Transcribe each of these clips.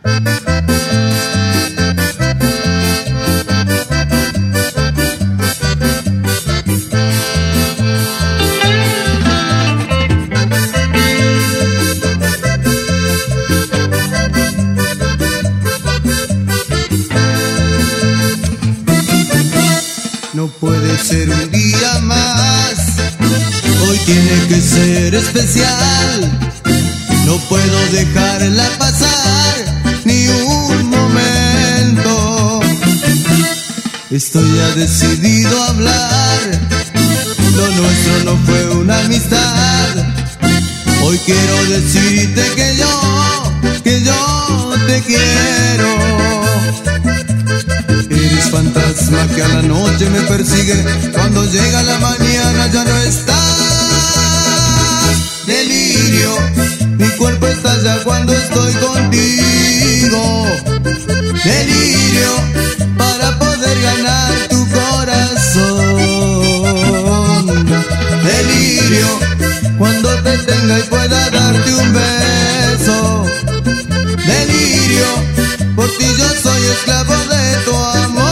No puede ser un día más, hoy tiene que ser especial. No puedo dejarla pasar ni un momento. Estoy ya decidido a hablar, lo nuestro no fue una amistad. Hoy quiero decirte que yo te quiero. Eres fantasma que a la noche me persigue, cuando llega la mañana ya no estás. Delirio, mi cuerpo estalla cuando estoy contigo. Delirio, para poder ganar tu corazón. Delirio, cuando te tenga y pueda darte un beso. Delirio, por ti yo soy esclavo de tu amor.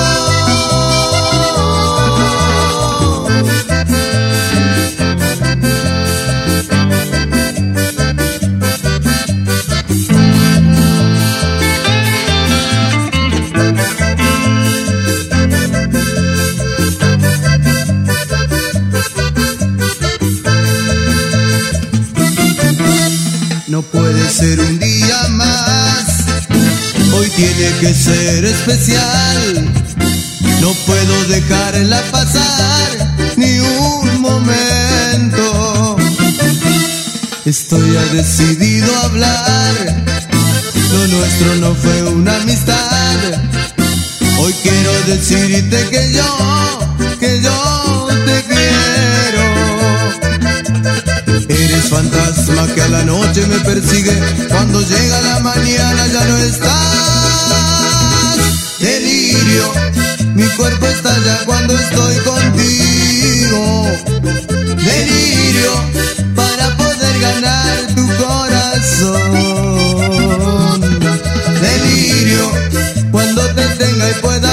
No puede ser un día más, hoy tiene que ser especial. No puedo dejarla pasar ni un momento. Estoy ya decidido a hablar, lo nuestro no fue una amistad. Hoy quiero decirte que yo te quiero. Eres fantasma que a la noche me persigue, cuando llega la mañana ya no estás. Delirio, mi cuerpo estalla cuando estoy contigo. Delirio, para poder ganar tu corazón. Delirio, cuando te tenga y pueda